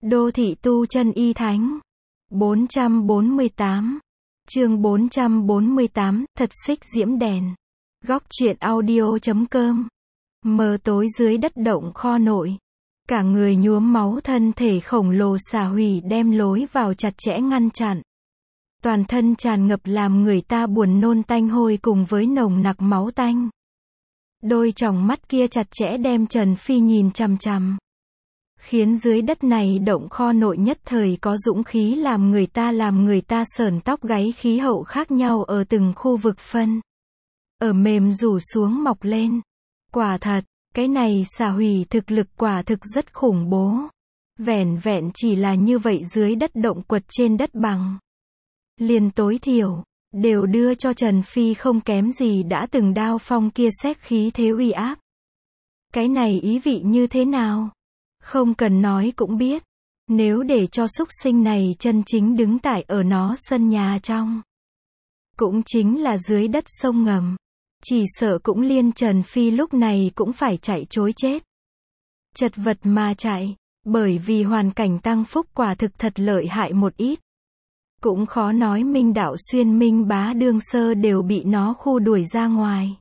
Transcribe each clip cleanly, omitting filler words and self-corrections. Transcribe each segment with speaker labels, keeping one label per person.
Speaker 1: Đô thị tu chân y thánh. 448. Chương 448, thật xích diễm đèn. Góc truyện audio.com. Mờ tối dưới đất động kho nội. Cả người nhuốm máu, thân thể khổng lồ xà hủy đem lối vào chặt chẽ ngăn chặn. Toàn thân tràn ngập làm người ta buồn nôn tanh hôi cùng với nồng nặc máu tanh. Đôi tròng mắt kia chặt chẽ đem Trần Phi nhìn chằm chằm. Khiến dưới đất này động kho nội nhất thời có dũng khí làm người ta sởn tóc gáy, khí hậu khác nhau ở từng khu vực phân. Ở mềm rủ xuống mọc lên. Quả thật, cái này xà hủy thực lực quả thực rất khủng bố. Vẻn vẹn chỉ là như vậy dưới đất động quật trên đất bằng. Liền tối thiểu, đều đưa cho Trần Phi không kém gì đã từng đao phong kia xét khí thế uy áp. Cái này ý vị như thế nào? Không cần nói cũng biết. Nếu để cho súc sinh này chân chính đứng tại ở nó sân nhà trong, cũng chính là dưới đất sông ngầm, chỉ sợ cũng liên Trần Phi lúc này cũng phải chạy trối chết. Chật vật mà chạy, bởi vì hoàn cảnh tăng phúc quả thực thật lợi hại một ít. Cũng khó nói Minh Đạo Xuyên, Minh Bá Đương Sơ đều bị nó khu đuổi ra ngoài.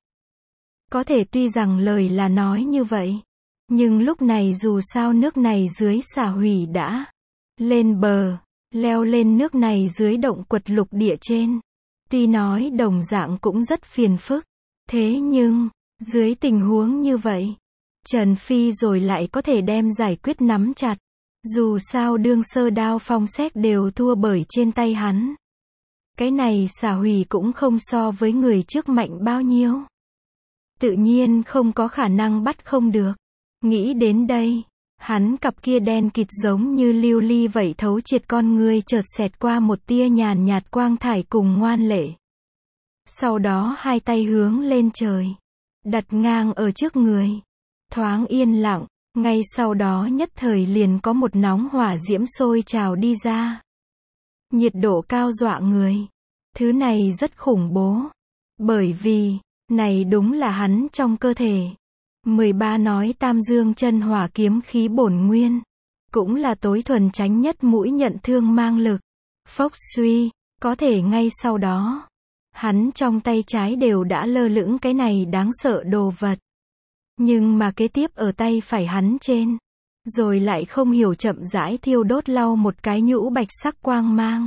Speaker 1: Có thể tuy rằng lời là nói như vậy, nhưng lúc này dù sao nước này dưới xà hủy đã lên bờ, leo lên nước này dưới động quật lục địa trên. Tuy nói đồng dạng cũng rất phiền phức, thế nhưng, dưới tình huống như vậy, Trần Phi rồi lại có thể đem giải quyết nắm chặt. Dù sao Đương Sơ đao phong xét đều thua bởi trên tay hắn. Cái này xà hủy cũng không so với người trước mạnh bao nhiêu. Tự nhiên không có khả năng bắt không được. Nghĩ đến đây, hắn cặp kia đen kịt giống như lưu ly vậy thấu triệt con ngươi chợt xẹt qua một tia nhàn nhạt quang thải cùng ngoan lệ. Sau đó hai tay hướng lên trời, đặt ngang ở trước người. Thoáng yên lặng, ngay sau đó nhất thời liền có một nóng hỏa diễm sôi trào đi ra. Nhiệt độ cao dọa người. Thứ này rất khủng bố. Bởi vì, này đúng là hắn trong cơ thể. 13 nói tam dương chân hỏa kiếm khí bổn nguyên. Cũng là tối thuần chánh nhất mũi nhận thương mang lực. Phốc suy, có thể ngay sau đó, hắn trong tay trái đều đã lơ lửng cái này đáng sợ đồ vật. Nhưng mà kế tiếp ở tay phải hắn trên, rồi lại không hiểu chậm rãi thiêu đốt lau một cái nhũ bạch sắc quang mang.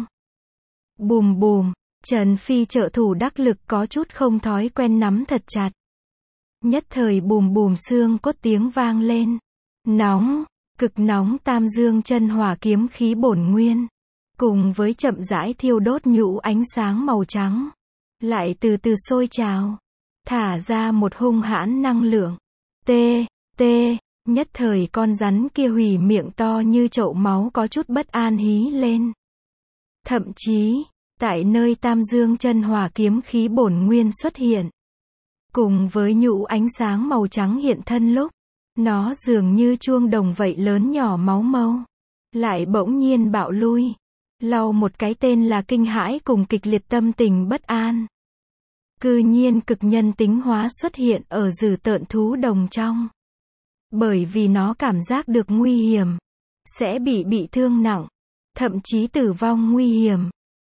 Speaker 1: Bùm bùm, Trần Phi trợ thủ đắc lực có chút không thói quen nắm thật chặt. Nhất thời bùm bùm xương cốt tiếng vang lên. Nóng, cực nóng tam dương chân hỏa kiếm khí bổn nguyên. Cùng với chậm rãi thiêu đốt nhũ ánh sáng màu trắng. Lại từ từ sôi trào. Thả ra một hung hãn năng lượng. Nhất thời con rắn kia hủy miệng to như chậu máu có chút bất an hí lên. Thậm chí, tại nơi tam dương chân hỏa kiếm khí bổn nguyên xuất hiện, cùng với nhũ ánh sáng màu trắng hiện thân lúc, nó dường như chuông đồng vậy lớn nhỏ máu mâu, lại bỗng nhiên bạo lui, lau một cái tên là kinh hãi cùng kịch liệt tâm tình bất an. Cư nhiên cực nhân tính hóa xuất hiện ở dữ tợn thú đồng trong. Bởi vì nó cảm giác được nguy hiểm, sẽ bị thương nặng, thậm chí tử vong nguy hiểm.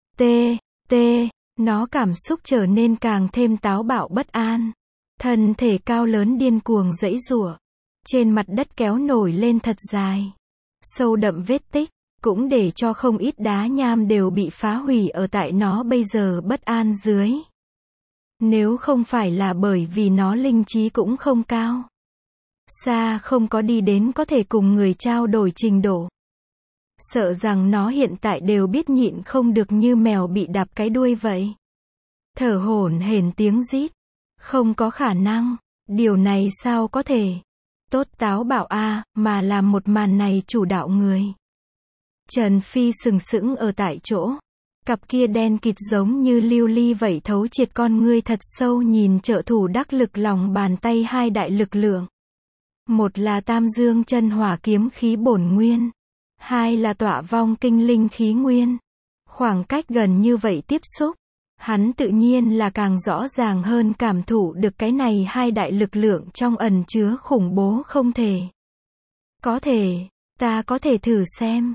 Speaker 1: Nó cảm xúc trở nên càng thêm táo bạo bất an. Thân thể cao lớn điên cuồng giãy giụa. Trên mặt đất kéo nổi lên thật dài. Sâu đậm vết tích, cũng để cho không ít đá nham đều bị phá hủy ở tại nó bây giờ bất an dưới. Nếu không phải là bởi vì nó linh trí cũng không cao, xa không có đi đến có thể cùng người trao đổi trình độ, sợ rằng nó hiện tại đều biết nhịn không được như mèo bị đạp cái đuôi vậy. Thở hổn hển tiếng rít. Không có khả năng. Điều này sao có thể? Tốt táo bạo a, mà làm một màn này chủ đạo người. Trần Phi sừng sững ở tại chỗ. Cặp kia đen kịt giống như lưu ly vậy thấu triệt con ngươi thật sâu nhìn trợ thủ đắc lực lòng bàn tay hai đại lực lượng. Một là tam dương chân hỏa kiếm khí bổn nguyên. Hai là tọa vong kinh linh khí nguyên. Khoảng cách gần như vậy tiếp xúc, hắn tự nhiên là càng rõ ràng hơn cảm thụ được cái này hai đại lực lượng trong ẩn chứa khủng bố không thể. Có thể, ta có thể thử xem.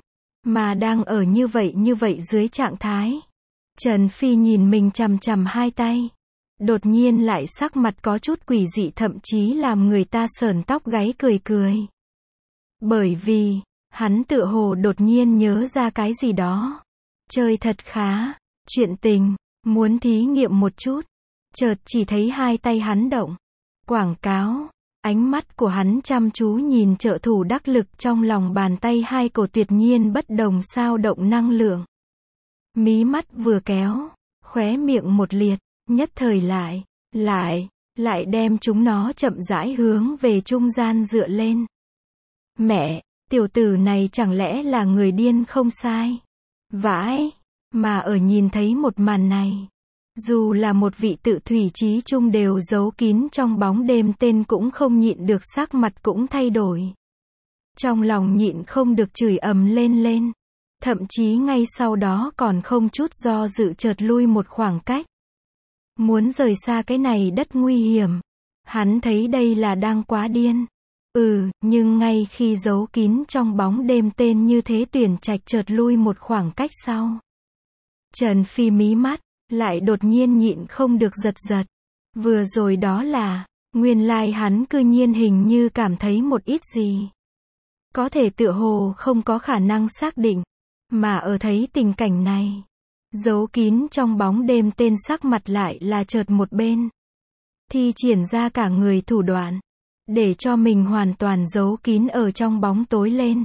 Speaker 1: mà đang ở như vậy dưới trạng thái. Trần Phi nhìn mình chằm chằm hai tay. Đột nhiên lại sắc mặt có chút quỷ dị, thậm chí làm người ta sởn tóc gáy cười cười. Bởi vì, hắn tựa hồ đột nhiên nhớ ra cái gì đó. Chơi thật khá, chuyện tình, muốn thí nghiệm một chút. Chợt chỉ thấy hai tay hắn động. Quảng cáo, ánh mắt của hắn chăm chú nhìn trợ thủ đắc lực trong lòng bàn tay, hai cổ tuyệt nhiên bất đồng sao động năng lượng. Mí mắt vừa kéo, khóe miệng một liệt, nhất thời lại đem chúng nó chậm rãi hướng về trung gian dựa lên. Mẹ, tiểu tử này chẳng lẽ là người điên không sai? Vãi, mà ở nhìn thấy một màn này, dù là một vị tự thủy chí trung đều giấu kín trong bóng đêm tên cũng không nhịn được, sắc mặt cũng thay đổi. Trong lòng nhịn không được chửi ầm lên. Thậm chí ngay sau đó còn không chút do dự chợt lui một khoảng cách. Muốn rời xa cái này đất nguy hiểm. Hắn thấy đây là đang quá điên. Nhưng ngay khi giấu kín trong bóng đêm tên như thế tuyển trạch chợt lui một khoảng cách sau. Trần Phi mí mắt, lại đột nhiên nhịn không được giật. Vừa rồi đó là, nguyên lai hắn cư nhiên hình như cảm thấy một ít gì. Có thể tựa hồ không có khả năng xác định. Mà ở thấy tình cảnh này, giấu kín trong bóng đêm tên sắc mặt lại là chợt một bên. Thi triển ra cả người thủ đoạn, để cho mình hoàn toàn giấu kín ở trong bóng tối lên.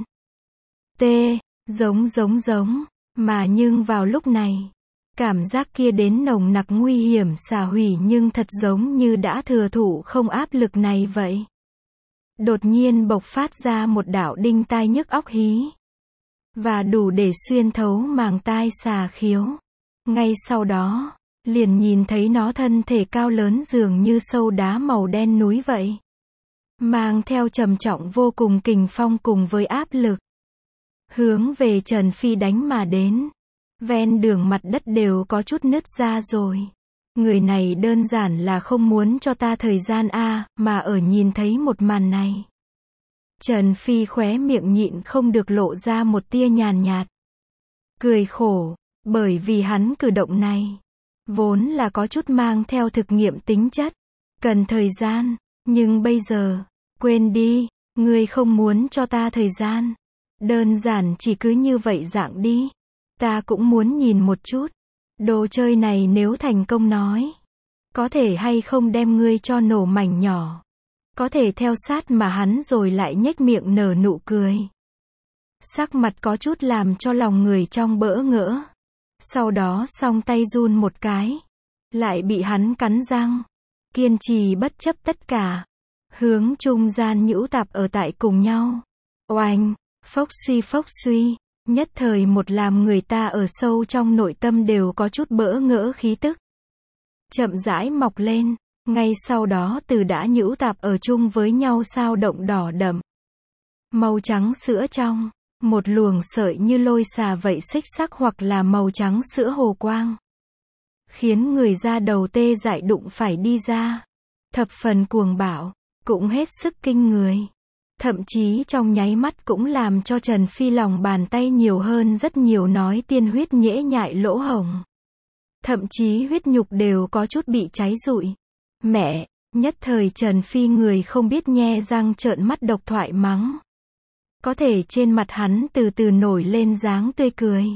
Speaker 1: Giống, mà nhưng vào lúc này, cảm giác kia đến nồng nặc nguy hiểm xả hủy nhưng thật giống như đã thừa thụ không áp lực này vậy. Đột nhiên bộc phát ra một đạo đinh tai nhức óc hí. Và đủ để xuyên thấu màng tai xà khiếu. Ngay sau đó, liền nhìn thấy nó thân thể cao lớn dường như sâu đá màu đen núi vậy. Mang theo trầm trọng vô cùng kình phong cùng với áp lực. Hướng về Trần Phi đánh mà đến. Ven đường mặt đất đều có chút nứt ra rồi. Người này đơn giản là không muốn cho ta thời gian mà ở nhìn thấy một màn này. Trần Phi khóe miệng nhịn không được lộ ra một tia nhàn nhạt. Cười khổ, bởi vì hắn cử động này, vốn là có chút mang theo thực nghiệm tính chất, cần thời gian, nhưng bây giờ, quên đi, ngươi không muốn cho ta thời gian. Đơn giản chỉ cứ như vậy dạng đi. Ta cũng muốn nhìn một chút. Đồ chơi này nếu thành công nói, có thể hay không đem ngươi cho nổ mảnh nhỏ. Có thể theo sát mà hắn rồi lại nhếch miệng nở nụ cười. Sắc mặt có chút làm cho lòng người trong bỡ ngỡ. Sau đó song tay run một cái. Lại bị hắn cắn răng. Kiên trì bất chấp tất cả. Hướng trung gian nhũ tạp ở tại cùng nhau. Oanh, phốc suy. Nhất thời một làm người ta ở sâu trong nội tâm đều có chút bỡ ngỡ khí tức. Chậm rãi mọc lên. Ngay sau đó từ đã nhũ tạp ở chung với nhau sao động đỏ đậm. Màu trắng sữa trong. Một luồng sợi như lôi xà vậy xích sắc hoặc là màu trắng sữa hồ quang. Khiến người da đầu tê dại đụng phải đi ra. Thập phần cuồng bạo. Cũng hết sức kinh người. Thậm chí trong nháy mắt cũng làm cho Trần Phi lòng bàn tay nhiều hơn rất nhiều nói tiên huyết nhễ nhại lỗ hổng. Thậm chí huyết nhục đều có chút bị cháy rụi. Mẹ, nhất thời Trần Phi người không biết nhe răng trợn mắt độc thoại mắng. Có thể trên mặt hắn từ từ nổi lên dáng tươi cười.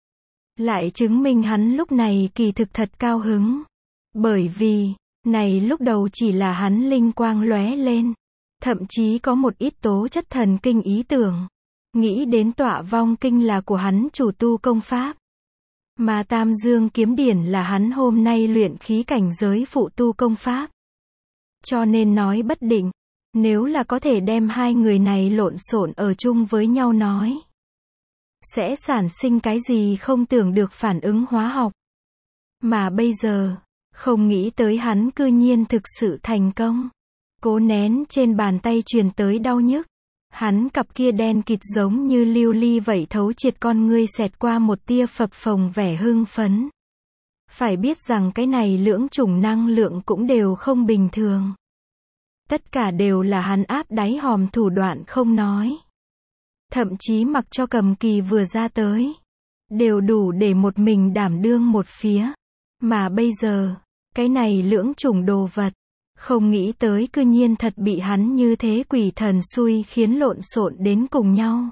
Speaker 1: Lại chứng minh hắn lúc này kỳ thực thật cao hứng. Bởi vì, này lúc đầu chỉ là hắn linh quang lóe lên. Thậm chí có một ít tố chất thần kinh ý tưởng. Nghĩ đến tọa vong kinh là của hắn chủ tu công pháp. Mà Tam Dương kiếm điển là hắn hôm nay luyện khí cảnh giới phụ tu công pháp. Cho nên nói bất định, nếu là có thể đem hai người này lộn xộn ở chung với nhau nói, sẽ sản sinh cái gì không tưởng được phản ứng hóa học. Mà bây giờ, không nghĩ tới hắn cư nhiên thực sự thành công. Cố nén trên bàn tay truyền tới đau nhức. Hắn cặp kia đen kịt giống như lưu ly vậy thấu triệt con ngươi xẹt qua một tia phập phồng vẻ hưng phấn. Phải biết rằng cái này lưỡng chủng năng lượng cũng đều không bình thường. Tất cả đều là hắn áp đáy hòm thủ đoạn không nói. thậm chí mặc cho Cầm Kỳ vừa ra tới, đều đủ để một mình đảm đương một phía. Mà bây giờ, cái này lưỡng chủng đồ vật, không nghĩ tới cư nhiên thật bị hắn như thế quỷ thần xui khiến lộn xộn đến cùng nhau.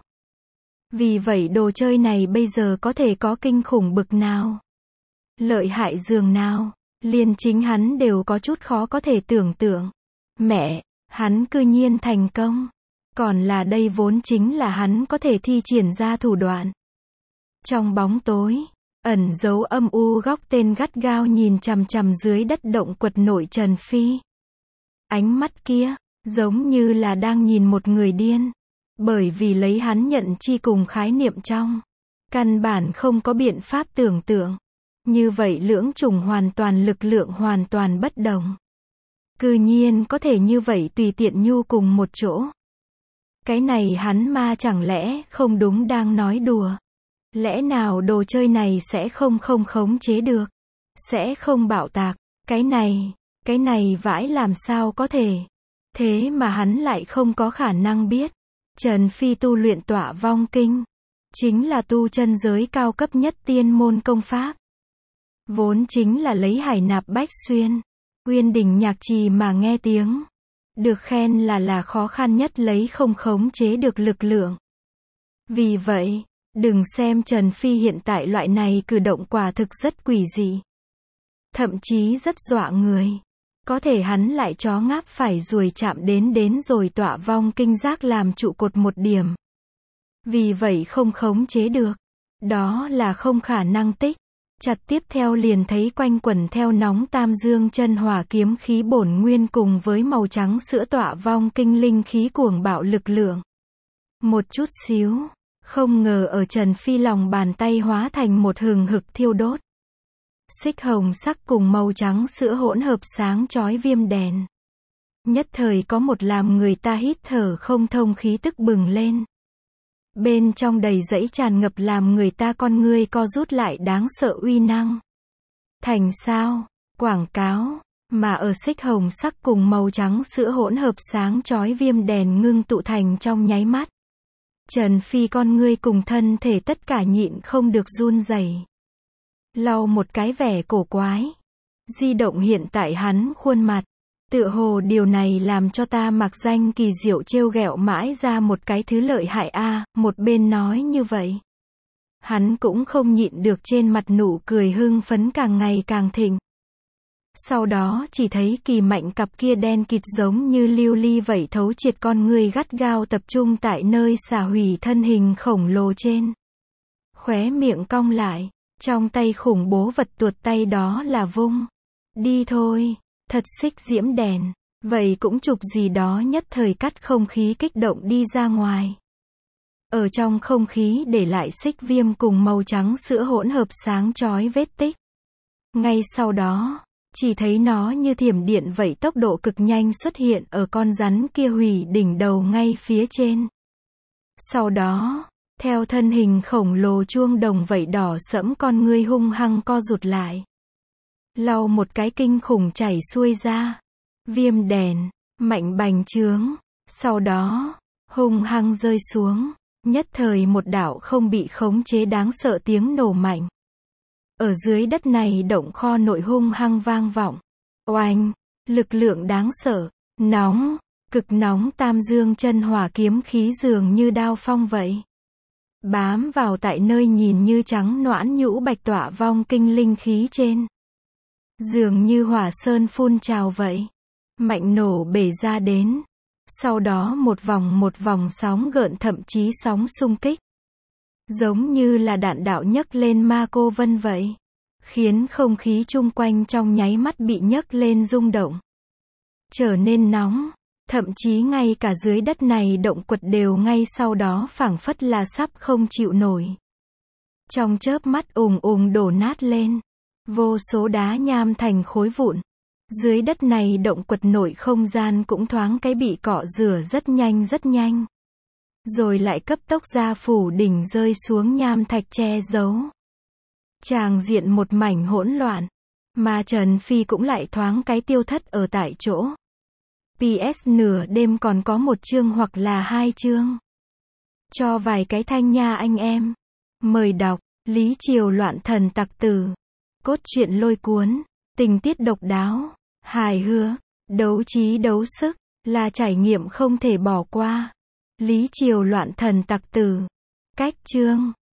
Speaker 1: Vì vậy đồ chơi này bây giờ có thể có kinh khủng bực nào, lợi hại dường nào, liền chính hắn đều có chút khó có thể tưởng tượng. Mẹ, hắn cư nhiên thành công. Còn là đây vốn chính là hắn có thể thi triển ra thủ đoạn. Trong bóng tối, ẩn giấu âm u góc tên gắt gao nhìn chằm chằm dưới đất động quật nội Trần Phi. Ánh mắt kia, giống như là đang nhìn một người điên. Bởi vì lấy hắn nhận chi cùng khái niệm trong, căn bản không có biện pháp tưởng tượng. Như vậy lưỡng chủng hoàn toàn lực lượng hoàn toàn bất đồng. Cư nhiên có thể như vậy tùy tiện nhu cùng một chỗ. Cái này hắn ma chẳng lẽ không đúng đang nói đùa. Lẽ nào đồ chơi này sẽ không khống chế được. Sẽ không bạo tạc. Cái này vãi làm sao có thể. Thế mà hắn lại không có khả năng biết. Trần Phi tu luyện Tọa Vong Kinh. Chính là tu chân giới cao cấp nhất tiên môn công pháp. Vốn chính là lấy Hải Nạp Bách Xuyên, Uyên Đỉnh Nhạc Trì mà nghe tiếng. Được khen là khó khăn nhất lấy không khống chế được lực lượng. Vì vậy, đừng xem Trần Phi hiện tại loại này cử động quả thực rất quỷ dị. Thậm chí rất dọa người. Có thể hắn lại chó ngáp phải ruồi chạm đến rồi Tọa Vong Kinh giác làm trụ cột một điểm. Vì vậy không khống chế được. Đó là không khả năng tích. Chặt tiếp theo liền thấy quanh quẩn theo nóng tam dương chân hỏa kiếm khí bổn nguyên cùng với màu trắng sữa Tọa Vong Kinh linh khí cuồng bạo lực lượng. Một chút xíu, không ngờ ở Trần Phi lòng bàn tay hóa thành một hừng hực thiêu đốt. Xích hồng sắc cùng màu trắng sữa hỗn hợp sáng chói viêm đèn. Nhất thời có một làm người ta hít thở không thông khí tức bừng lên. Bên trong đầy dẫy tràn ngập làm người ta con ngươi co rút lại đáng sợ uy năng. Thành sao, quảng cáo, mà ở xích hồng sắc cùng màu trắng sữa hỗn hợp sáng chói viêm đèn ngưng tụ thành trong nháy mắt. Trần Phi con ngươi cùng thân thể tất cả nhịn không được run rẩy. Lau một cái vẻ cổ quái. Di động hiện tại hắn khuôn mặt. Tựa hồ điều này làm cho ta mặc danh kỳ diệu trêu ghẹo mãi ra một cái thứ lợi hại a. Một bên nói như vậy. Hắn cũng không nhịn được trên mặt nụ cười hưng phấn càng ngày càng thịnh. Sau đó chỉ thấy Kỳ Mạnh cặp kia đen kịt giống như lưu ly vậy thấu triệt con người gắt gao tập trung tại nơi xả hủy thân hình khổng lồ trên. Khóe miệng cong lại, trong tay khủng bố vật tuột tay đó là vung. Đi thôi, thật xích diễm đèn, vậy cũng chụp gì đó nhất thời cắt không khí kích động đi ra ngoài. Ở trong không khí để lại xích viêm cùng màu trắng sữa hỗn hợp sáng chói vết tích. Ngay sau đó, chỉ thấy nó như thiểm điện vậy tốc độ cực nhanh xuất hiện ở con rắn kia hủy đỉnh đầu ngay phía trên. Sau đó, theo thân hình khổng lồ chuông đồng vậy đỏ sẫm con ngươi hung hăng co rụt lại. Lau một cái kinh khủng chảy xuôi ra. Viêm đèn, mạnh bành trướng. Sau đó, hung hăng rơi xuống. Nhất thời một đạo không bị khống chế đáng sợ tiếng nổ mạnh. Ở dưới đất này động kho nội hung hăng vang vọng. Oanh, lực lượng đáng sợ, nóng, cực nóng tam dương chân hỏa kiếm khí dường như đao phong vậy. Bám vào tại nơi nhìn như trắng noãn nhũ bạch Tọa Vong Kinh linh khí trên. Dường như hỏa sơn phun trào vậy. Mạnh nổ bể ra đến. Sau đó một vòng sóng gợn thậm chí sóng xung kích. Giống như là đạn đạo nhấc lên ma cô vân vậy. Khiến không khí chung quanh trong nháy mắt bị nhấc lên rung động. Trở nên nóng. Thậm chí ngay cả dưới đất này động quật đều ngay sau đó phảng phất là sắp không chịu nổi. Trong chớp mắt ùng đổ nát lên. Vô số đá nham thành khối vụn. Dưới đất này động quật nội không gian cũng thoáng cái bị cọ rửa rất nhanh. Rồi lại cấp tốc ra phủ đỉnh rơi xuống nham thạch che giấu. Tràng diện một mảnh hỗn loạn. Mà Trần Phi cũng lại thoáng cái tiêu thất ở tại chỗ. PS nửa đêm còn có một chương hoặc là hai chương. Cho vài cái thanh nha anh em. Mời đọc, Lý Triều loạn thần tặc tử. Cốt truyện lôi cuốn, tình tiết độc đáo, hài hước, đấu trí đấu sức, là trải nghiệm không thể bỏ qua. Lý Triều loạn thần tặc tử. Cách chương